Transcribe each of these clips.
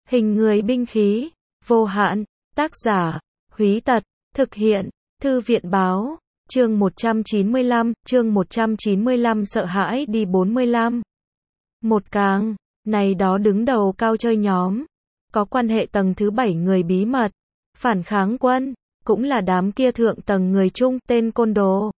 Hình người binh khí, vô hạn, tác giả, Húy Tật, thực hiện, Thư viện báo, chương 195, sợ hãi đi 45. Một càng, này đó đứng đầu cao chơi nhóm, có quan hệ tầng thứ 7 người bí mật, phản kháng quân, cũng là đám kia thượng tầng người Trung, tên côn đồ.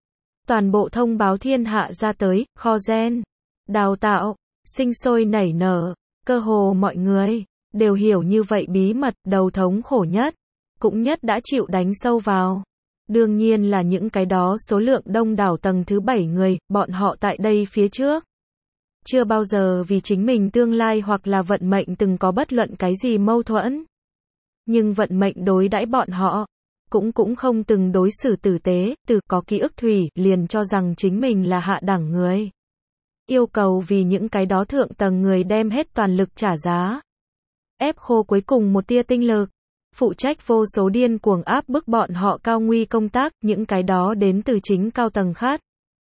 Toàn bộ thông báo thiên hạ ra tới, kho gen, đào tạo, sinh sôi nảy nở, cơ hồ mọi người đều hiểu như vậy bí mật, đầu thống khổ nhất, cũng nhất đã chịu đánh sâu vào. Đương nhiên là những cái đó số lượng đông đảo tầng thứ 7 người, bọn họ tại đây phía trước. Chưa bao giờ vì chính mình tương lai hoặc là vận mệnh từng có bất luận cái gì mâu thuẫn. Nhưng vận mệnh đối đãi bọn họ, cũng không từng đối xử tử tế, từ có ký ức thủy, liền cho rằng chính mình là hạ đẳng người. Yêu cầu vì những cái đó thượng tầng người đem hết toàn lực trả giá. Ép khô cuối cùng một tia tinh lực. Phụ trách vô số điên cuồng áp bức bọn họ cao nguy công tác, những cái đó đến từ chính cao tầng khát.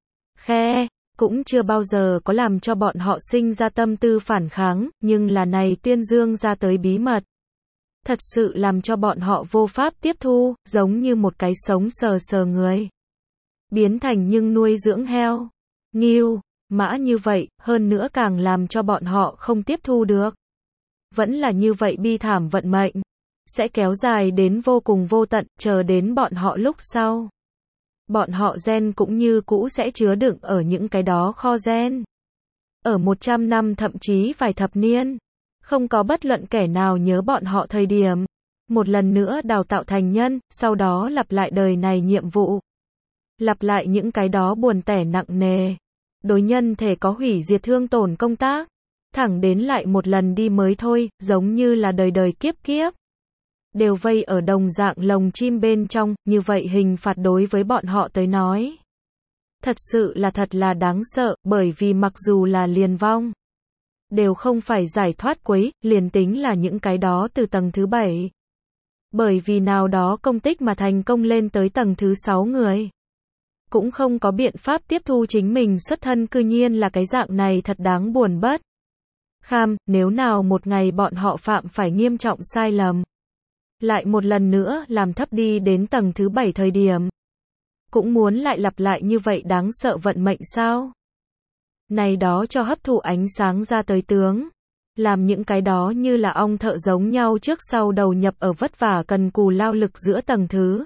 Khe, cũng chưa bao giờ có làm cho bọn họ sinh ra tâm tư phản kháng, nhưng là này tuyên dương ra tới bí mật. Thật sự làm cho bọn họ vô pháp tiếp thu, giống như một cái sống sờ sờ người. Biến thành nhưng nuôi dưỡng heo, ngưu, mã như vậy, hơn nữa càng làm cho bọn họ không tiếp thu được. Vẫn là như vậy bi thảm vận mệnh. Sẽ kéo dài đến vô cùng vô tận, chờ đến bọn họ lúc sau. Bọn họ gen cũng như cũ sẽ chứa đựng ở những cái đó kho gen. Ở 100 năm thậm chí vài thập niên. Không có bất luận kẻ nào nhớ bọn họ thời điểm. Một lần nữa đào tạo thành nhân, sau đó lặp lại đời này nhiệm vụ. Lặp lại những cái đó buồn tẻ nặng nề. Đối nhân thể có hủy diệt thương tổn công tác. Thẳng đến lại một lần đi mới thôi, giống như là đời đời kiếp kiếp. Đều vây ở đồng dạng lồng chim bên trong, như vậy hình phạt đối với bọn họ tới nói. Thật là đáng sợ, bởi vì mặc dù là liền vong, đều không phải giải thoát quấy, liền tính là những cái đó từ tầng thứ 7. Bởi vì nào đó công tích mà thành công lên tới tầng thứ 6 người. Cũng không có biện pháp tiếp thu chính mình xuất thân cư nhiên là cái dạng này thật đáng buồn bất. Kham, nếu nào một ngày bọn họ phạm phải nghiêm trọng sai lầm. Lại một lần nữa làm thấp đi đến tầng thứ 7 thời điểm. Cũng muốn lại lặp lại như vậy đáng sợ vận mệnh sao? Này đó cho hấp thụ ánh sáng ra tới tướng. Làm những cái đó như là ong thợ giống nhau trước sau đầu nhập ở vất vả cần cù lao lực giữa tầng thứ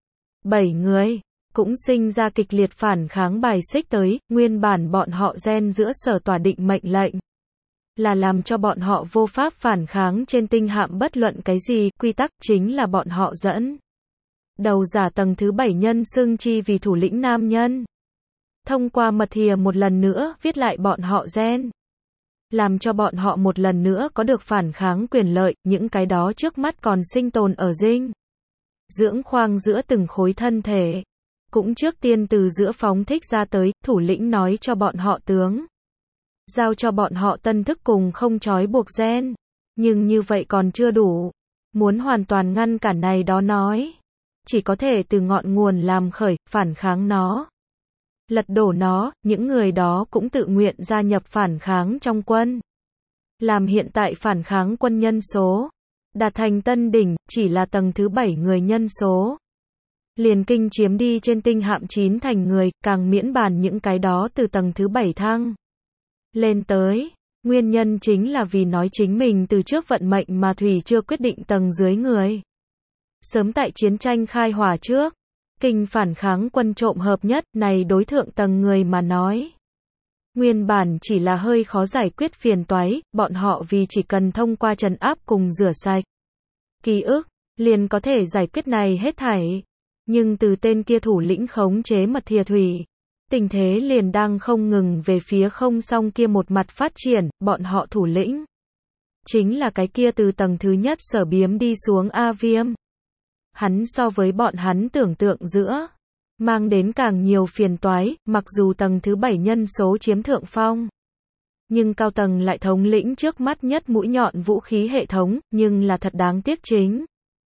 7 người. Cũng sinh ra kịch liệt phản kháng bài xích tới, nguyên bản bọn họ gen giữa sở tỏa định mệnh lệnh. Là làm cho bọn họ vô pháp phản kháng trên tinh hạm bất luận cái gì, quy tắc chính là bọn họ dẫn. Đầu giả tầng thứ 7 nhân xưng chi vì thủ lĩnh nam nhân. Thông qua mật thìa một lần nữa, viết lại bọn họ gen. Làm cho bọn họ một lần nữa có được phản kháng quyền lợi, những cái đó trước mắt còn sinh tồn ở dinh dưỡng khoang giữa từng khối thân thể. Cũng trước tiên từ giữa phóng thích ra tới, thủ lĩnh nói cho bọn họ tướng. Giao cho bọn họ tân thức cùng không trói buộc gen. Nhưng như vậy còn chưa đủ. Muốn hoàn toàn ngăn cản này đó nói. Chỉ có thể từ ngọn nguồn làm khởi, phản kháng nó. Lật đổ nó, những người đó cũng tự nguyện gia nhập phản kháng trong quân. Làm hiện tại phản kháng quân nhân số. Đạt thành tân đỉnh, chỉ là tầng thứ 7 người nhân số. Liền kinh chiếm đi trên tinh hạm 9 thành người, càng miễn bàn những cái đó từ tầng thứ 7 thăng. Lên tới, nguyên nhân chính là vì nói chính mình từ trước vận mệnh mà Thủy chưa quyết định tầng dưới người. Sớm tại chiến tranh khai hỏa trước, kinh phản kháng quân trộm hợp nhất này đối thượng tầng người mà nói. Nguyên bản chỉ là hơi khó giải quyết phiền toái, bọn họ vì chỉ cần thông qua trấn áp cùng rửa sạch ký ức, liền có thể giải quyết này hết thảy. Nhưng từ tên kia thủ lĩnh khống chế mật thìa thủy. Tình thế liền đang không ngừng về phía không song kia một mặt phát triển, bọn họ thủ lĩnh. Chính là cái kia từ tầng thứ nhất sở biếm đi xuống A Viêm. Hắn so với bọn hắn tưởng tượng giữa, mang đến càng nhiều phiền toái, mặc dù tầng thứ 7 nhân số chiếm thượng phong. Nhưng cao tầng lại thống lĩnh trước mắt nhất mũi nhọn vũ khí hệ thống, nhưng là thật đáng tiếc chính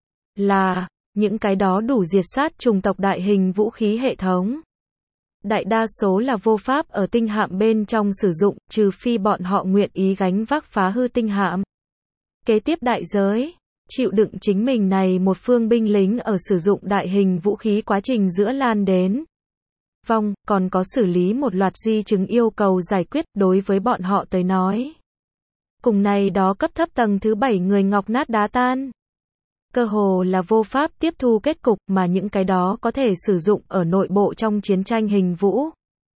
là, những cái đó đủ diệt sát chủng tộc đại hình vũ khí hệ thống. Đại đa số là vô pháp ở tinh hạm bên trong sử dụng, trừ phi bọn họ nguyện ý gánh vác phá hư tinh hạm. Kế tiếp đại giới, chịu đựng chính mình này một phương binh lính ở sử dụng đại hình vũ khí quá trình giữa lan đến vong, còn có xử lý một loạt di chứng yêu cầu giải quyết đối với bọn họ tới nói. Cùng này đó cấp thấp tầng thứ 7 người ngọc nát đá tan. Cơ hồ là vô pháp tiếp thu kết cục mà những cái đó có thể sử dụng ở nội bộ trong chiến tranh hình vũ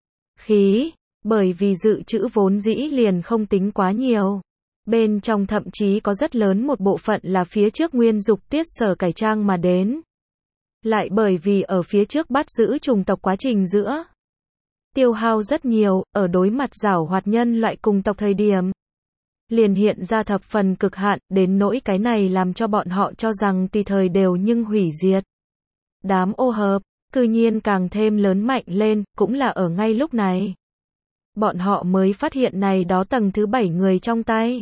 khí, bởi vì dự trữ vốn dĩ liền không tính quá nhiều. Bên trong thậm chí có rất lớn một bộ phận là phía trước nguyên dục tiết sở cải trang mà đến. Lại bởi vì ở phía trước bắt giữ chủng tộc quá trình giữa tiêu hao rất nhiều, ở đối mặt giảo hoạt nhân loại cùng tộc thời điểm liền hiện ra thập phần cực hạn, đến nỗi cái này làm cho bọn họ cho rằng tùy thời đều nhưng hủy diệt. Đám ô hợp, cư nhiên càng thêm lớn mạnh lên, cũng là ở ngay lúc này. Bọn họ mới phát hiện này đó tầng thứ 7 người trong tay.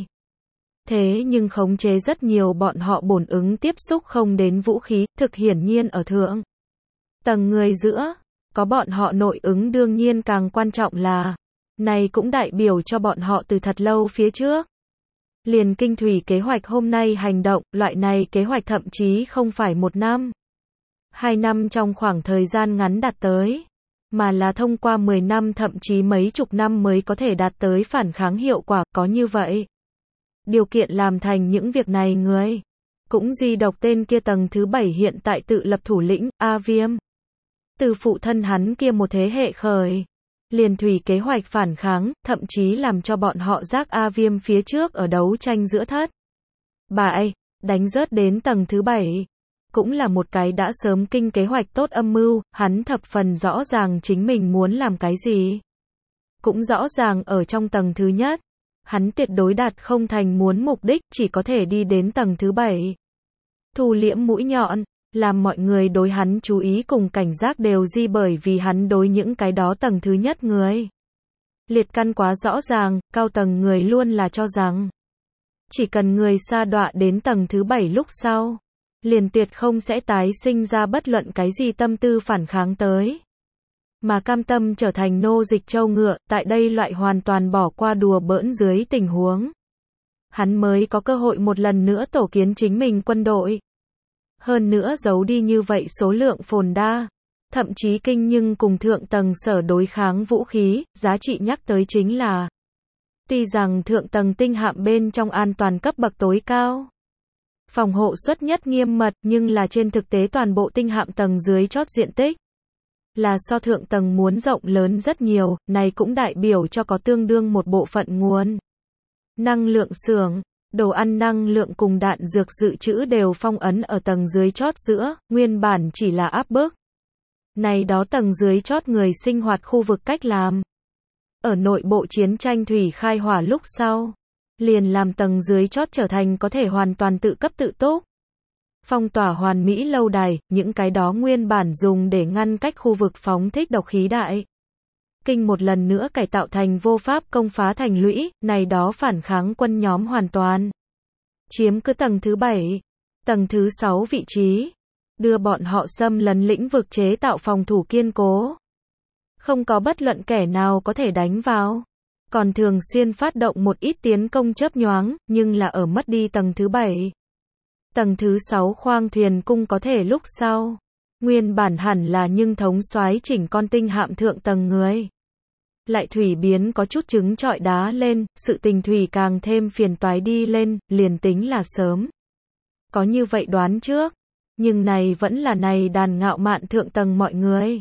Thế nhưng khống chế rất nhiều bọn họ bổn ứng tiếp xúc không đến vũ khí, thực hiển nhiên ở thượng tầng người giữa, có bọn họ nội ứng đương nhiên càng quan trọng là, này cũng đại biểu cho bọn họ từ thật lâu phía trước. Liền kinh thủy kế hoạch hôm nay hành động, loại này kế hoạch thậm chí không phải 1 năm, 2 năm trong khoảng thời gian ngắn đạt tới, mà là thông qua 10 năm thậm chí mấy chục năm mới có thể đạt tới phản kháng hiệu quả, có như vậy. Điều kiện làm thành những việc này người, cũng duy độc tên kia tầng thứ 7 hiện tại tự lập thủ lĩnh, A Viêm. Từ phụ thân hắn kia một thế hệ khởi, liền thủy kế hoạch phản kháng, thậm chí làm cho bọn họ giác A Viêm phía trước ở đấu tranh giữa thất bại, đánh rớt đến tầng thứ 7. Cũng là một cái đã sớm kinh kế hoạch tốt âm mưu, hắn thập phần rõ ràng chính mình muốn làm cái gì. Cũng rõ ràng ở trong tầng thứ nhất, hắn tuyệt đối đạt không thành muốn mục đích, chỉ có thể đi đến tầng thứ 7. Thu liễm mũi nhọn, làm mọi người đối hắn chú ý cùng cảnh giác đều di bởi vì hắn đối những cái đó tầng thứ nhất người. Liệt căn quá rõ ràng, cao tầng người luôn là cho rằng, chỉ cần người sa đọa đến tầng thứ 7 lúc sau, liền tuyệt không sẽ tái sinh ra bất luận cái gì tâm tư phản kháng tới. Mà cam tâm trở thành nô dịch trâu ngựa, tại đây loại hoàn toàn bỏ qua đùa bỡn dưới tình huống. Hắn mới có cơ hội một lần nữa tổ kiến chính mình quân đội. Hơn nữa giấu đi như vậy số lượng phồn đa, thậm chí kinh nhưng cùng thượng tầng sở đối kháng vũ khí, giá trị nhắc tới chính là, tuy rằng thượng tầng tinh hạm bên trong an toàn cấp bậc tối cao, phòng hộ suất nhất nghiêm mật, nhưng là trên thực tế toàn bộ tinh hạm tầng dưới chót diện tích là so thượng tầng muốn rộng lớn rất nhiều, này cũng đại biểu cho có tương đương một bộ phận nguồn năng lượng xưởng, đồ ăn năng lượng cùng đạn dược dự trữ đều phong ấn ở tầng dưới chót giữa, nguyên bản chỉ là áp bức. Này đó tầng dưới chót người sinh hoạt khu vực cách làm. Ở nội bộ chiến tranh thủy khai hỏa lúc sau, liền làm tầng dưới chót trở thành có thể hoàn toàn tự cấp tự túc. Phong tỏa hoàn mỹ lâu đài, những cái đó nguyên bản dùng để ngăn cách khu vực phóng thích độc khí đại. Kinh một lần nữa cải tạo thành vô pháp công phá thành lũy, này đó phản kháng quân nhóm hoàn toàn chiếm cứ tầng thứ 7, tầng thứ 6 vị trí, đưa bọn họ xâm lấn lĩnh vực chế tạo phòng thủ kiên cố. Không có bất luận kẻ nào có thể đánh vào, còn thường xuyên phát động một ít tiến công chớp nhoáng, nhưng là ở mất đi tầng thứ 7. Tầng thứ 6 khoang thuyền cung có thể lúc sau, nguyên bản hẳn là nhưng thống soái chỉnh con tinh hạm thượng tầng người. Lại thủy biến có chút trứng trọi đá lên, sự tình thủy càng thêm phiền toái đi lên, liền tính là sớm. Có như vậy đoán trước, nhưng này vẫn là này đàn ngạo mạn thượng tầng mọi người.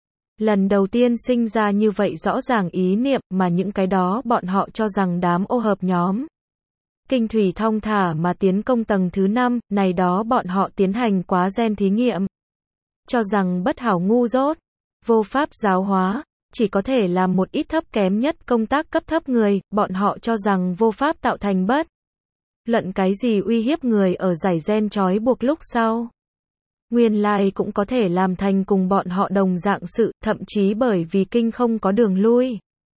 Lần đầu tiên sinh ra như vậy rõ ràng ý niệm mà những cái đó bọn họ cho rằng đám ô hợp nhóm. Kinh thủy thong thả mà tiến công tầng thứ 5, này đó bọn họ tiến hành quá gen thí nghiệm. Cho rằng bất hảo ngu dốt, vô pháp giáo hóa, chỉ có thể làm một ít thấp kém nhất công tác cấp thấp người, bọn họ cho rằng vô pháp tạo thành bất luận cái gì uy hiếp người ở giải gen trói buộc lúc sau. Nguyên lai cũng có thể làm thành cùng bọn họ đồng dạng sự, thậm chí bởi vì kinh không có đường lui.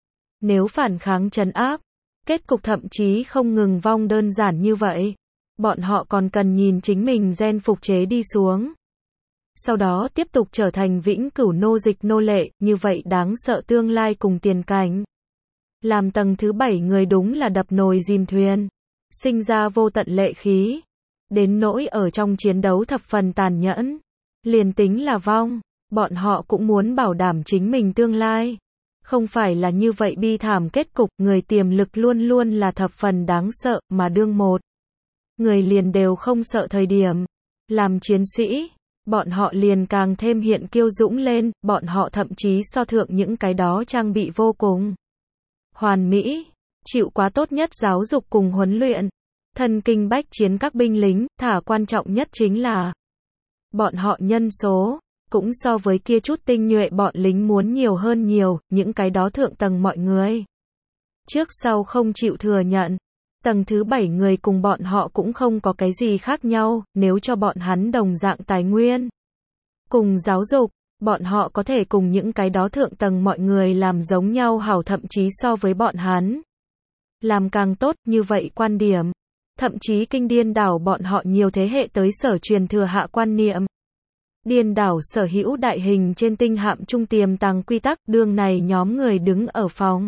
Nếu phản kháng trấn áp, kết cục thậm chí không ngừng vong đơn giản như vậy. Bọn họ còn cần nhìn chính mình gen phục chế đi xuống. Sau đó tiếp tục trở thành vĩnh cửu nô dịch nô lệ, như vậy đáng sợ tương lai cùng tiền cảnh. Làm tầng thứ 7 người đúng là đập nồi dìm thuyền. sinh ra vô tận lệ khí, đến nỗi ở trong chiến đấu thập phần tàn nhẫn. Liền tính là vong, bọn họ cũng muốn bảo đảm chính mình tương lai. Không phải là như vậy bi thảm kết cục, người tiềm lực luôn luôn là thập phần đáng sợ, mà đương một người liền đều không sợ thời điểm. Làm chiến sĩ, bọn họ liền càng thêm hiện kiêu dũng lên, bọn họ thậm chí so thượng những cái đó trang bị vô cùng hoàn mỹ, chịu quá tốt nhất giáo dục cùng huấn luyện, thân kinh bách chiến các binh lính, thả quan trọng nhất chính là bọn họ nhân số, cũng so với kia chút tinh nhuệ bọn lính muốn nhiều hơn nhiều, những cái đó thượng tầng mọi người. Trước sau không chịu thừa nhận, tầng thứ 7 người cùng bọn họ cũng không có cái gì khác nhau, nếu cho bọn hắn đồng dạng tài nguyên, cùng giáo dục, bọn họ có thể cùng những cái đó thượng tầng mọi người làm giống nhau hảo, thậm chí so với bọn hắn làm càng tốt. Như vậy quan điểm, thậm chí kinh điên đảo bọn họ nhiều thế hệ tới sở truyền thừa hạ quan niệm. Điên đảo sở hữu đại hình trên tinh hạm trung tiềm tàng quy tắc. Đương này nhóm người đứng ở phòng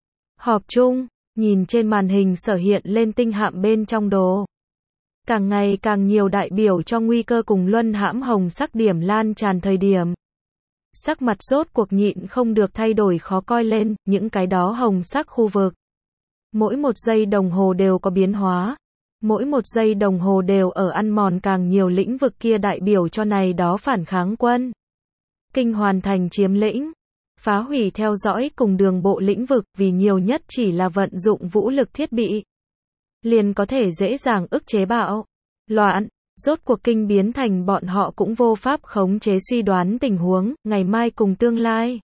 họp chung, nhìn trên màn hình sở hiện lên tinh hạm bên trong đồ. Càng ngày càng nhiều đại biểu cho nguy cơ cùng luân hãm hồng sắc điểm lan tràn thời điểm. Sắc mặt rốt cuộc nhịn không được thay đổi khó coi lên, những cái đó hồng sắc khu vực. Mỗi một giây đồng hồ đều có biến hóa. Mỗi một giây đồng hồ đều ở ăn mòn càng nhiều lĩnh vực kia đại biểu cho này đó phản kháng quân. Kinh hoàn thành chiếm lĩnh, phá hủy theo dõi cùng đường bộ lĩnh vực, vì nhiều nhất chỉ là vận dụng vũ lực thiết bị. Liền có thể dễ dàng ức chế bạo loạn, rốt cuộc kinh biến thành bọn họ cũng vô pháp khống chế suy đoán tình huống, ngày mai cùng tương lai.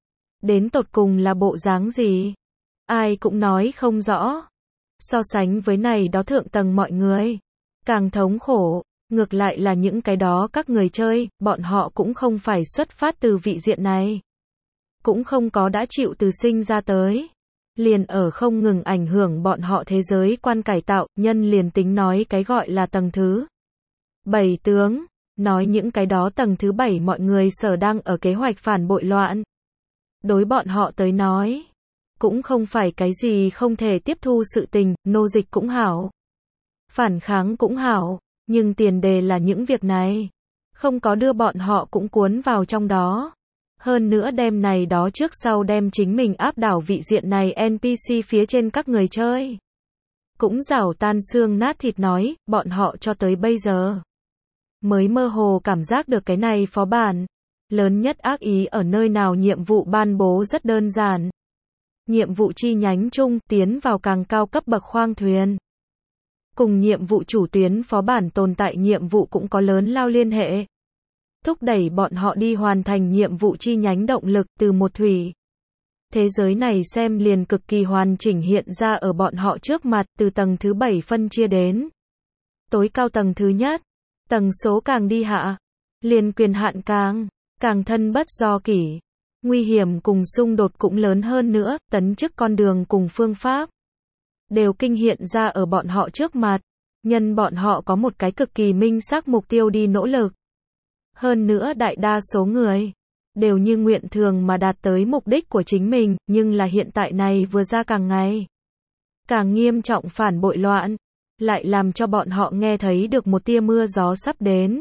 Đến tột cùng là bộ dáng gì? Ai cũng nói không rõ. So sánh với này đó thượng tầng mọi người, càng thống khổ, ngược lại là những cái đó các người chơi, bọn họ cũng không phải xuất phát từ vị diện này. Cũng không có đã chịu từ sinh ra tới. Liền ở không ngừng ảnh hưởng bọn họ thế giới quan cải tạo, nhân liền tính nói cái gọi là tầng thứ 7 tướng, nói những cái đó tầng thứ 7 mọi người sở đang ở kế hoạch phản bội loạn. Đối bọn họ tới nói, cũng không phải cái gì không thể tiếp thu sự tình, nô dịch cũng hảo, phản kháng cũng hảo, nhưng tiền đề là những việc này không có đưa bọn họ cũng cuốn vào trong đó. Hơn nữa đem này đó trước sau đem chính mình áp đảo vị diện này NPC phía trên các người chơi. Cũng rảo tan xương nát thịt nói, bọn họ cho tới bây giờ mới mơ hồ cảm giác được cái này phó bản. Lớn nhất ác ý ở nơi nào? Nhiệm vụ ban bố rất đơn giản. Nhiệm vụ chi nhánh chung, tiến vào càng cao cấp bậc khoang thuyền. Cùng nhiệm vụ chủ tuyến phó bản tồn tại nhiệm vụ cũng có lớn lao liên hệ. Thúc đẩy bọn họ đi hoàn thành nhiệm vụ chi nhánh động lực từ một thủy. Thế giới này xem liền cực kỳ hoàn chỉnh hiện ra ở bọn họ trước mặt, từ tầng thứ 7 phân chia đến tối cao tầng thứ nhất. Tầng số càng đi hạ, liền quyền hạn càng thân bất do kỷ. Nguy hiểm cùng xung đột cũng lớn hơn nữa, tấn chức con đường cùng phương pháp đều kinh hiện ra ở bọn họ trước mặt. Nhân bọn họ có một cái cực kỳ minh xác mục tiêu đi nỗ lực. Hơn nữa đại đa số người đều như nguyện thường mà đạt tới mục đích của chính mình, nhưng là hiện tại này vừa ra càng ngày càng nghiêm trọng phản bội loạn, lại làm cho bọn họ nghe thấy được một tia mưa gió sắp đến.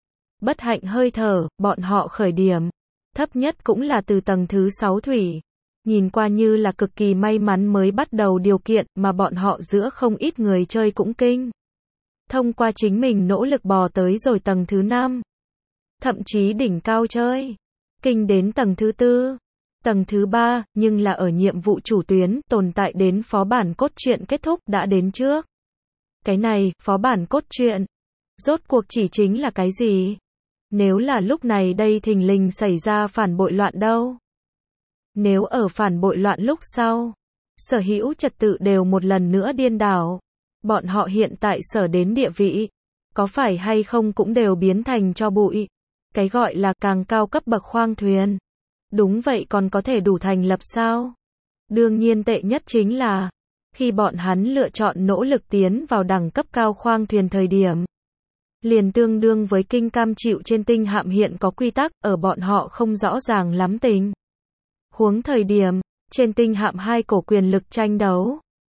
Bất hạnh hơi thở, bọn họ khởi điểm thấp nhất cũng là từ tầng thứ 6 thủy. Nhìn qua như là cực kỳ may mắn mới bắt đầu điều kiện, mà bọn họ giữa không ít người chơi cũng kinh. Thông qua chính mình nỗ lực bò tới rồi tầng thứ 5. Thậm chí đỉnh cao chơi. Kinh đến tầng thứ 4. Tầng thứ 3, nhưng là ở nhiệm vụ chủ tuyến, tồn tại đến phó bản cốt truyện kết thúc đã đến trước. Cái này, phó bản cốt truyện, rốt cuộc chỉ chính là cái gì? Nếu là lúc này đây thình lình xảy ra phản bội loạn đâu? Nếu ở phản bội loạn lúc sau, sở hữu trật tự đều một lần nữa điên đảo, bọn họ hiện tại sở đến địa vị, có phải hay không cũng đều biến thành tro bụi. Cái gọi là càng cao cấp bậc khoang thuyền. Đúng vậy, còn có thể đủ thành lập sao? Đương nhiên tệ nhất chính là khi bọn hắn lựa chọn nỗ lực tiến vào đẳng cấp cao khoang thuyền thời điểm, liền tương đương với kinh cam chịu trên tinh hạm hiện có quy tắc, ở bọn họ không rõ ràng lắm tình huống thời điểm, trên tinh hạm hai cổ quyền lực tranh đấu.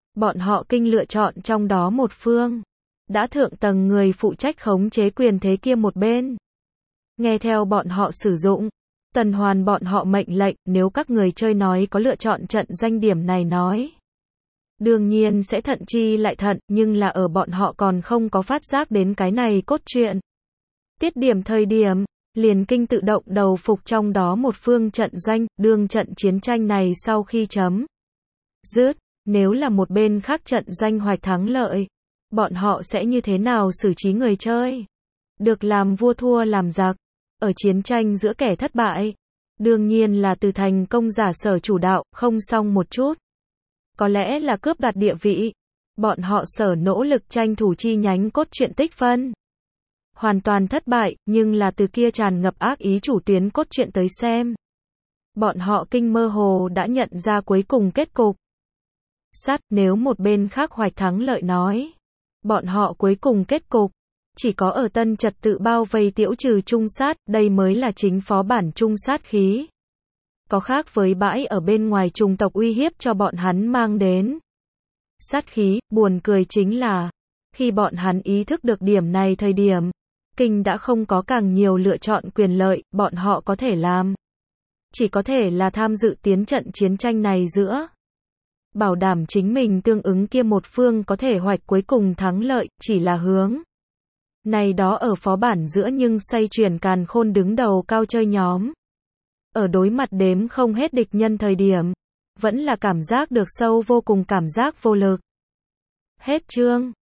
Bọn họ Kinh lựa chọn trong đó một phương. Đã thượng tầng người phụ trách khống chế quyền thế kia một bên. Nghe theo bọn họ sử dụng. Tần Hoàn bọn họ mệnh lệnh, nếu các người chơi nói có lựa chọn trận doanh điểm này nói. Đương nhiên sẽ thận chi lại thận, nhưng là ở bọn họ còn không có phát giác đến cái này cốt truyện. Tiết điểm thời điểm, liền Kinh tự động đầu phục trong đó một phương trận doanh, đương trận chiến tranh này sau khi chấm dứt, nếu là một bên khác trận doanh hoạch thắng lợi, bọn họ sẽ như thế nào xử trí người chơi? Được làm vua thua làm giặc, ở chiến tranh giữa kẻ thất bại, đương nhiên là từ thành công giả sở chủ đạo, không xong một chút. Có lẽ là cướp đoạt địa vị, bọn họ sở nỗ lực tranh thủ chi nhánh cốt truyện tích phân. Hoàn toàn thất bại, nhưng là từ kia tràn ngập ác ý chủ tuyến cốt truyện tới xem. Bọn họ Kinh mơ hồ đã nhận ra cuối cùng kết cục. Nếu một bên khác hoạch thắng lợi nói, bọn họ cuối cùng kết cục, chỉ có ở tân trật tự bao vây tiễu trừ trung sát, đây mới là chính phó bản trung sát khí. Có khác với bãi ở bên ngoài chủng tộc uy hiếp cho bọn hắn mang đến. Sát khí, buồn cười chính là, khi bọn hắn ý thức được điểm này thời điểm, Kinh đã không có càng nhiều lựa chọn quyền lợi, bọn họ có thể làm. Chỉ có thể là tham dự tiến trận chiến tranh này giữa. Bảo đảm chính mình tương ứng kia một phương có thể hoạch cuối cùng thắng lợi, chỉ là hướng. Này đó ở phó bản giữa nhưng xoay chuyển càn khôn đứng đầu cao chơi nhóm. Ở đối mặt đếm không hết địch nhân thời điểm, vẫn là cảm giác được sâu vô cùng cảm giác vô lực. Hết chương.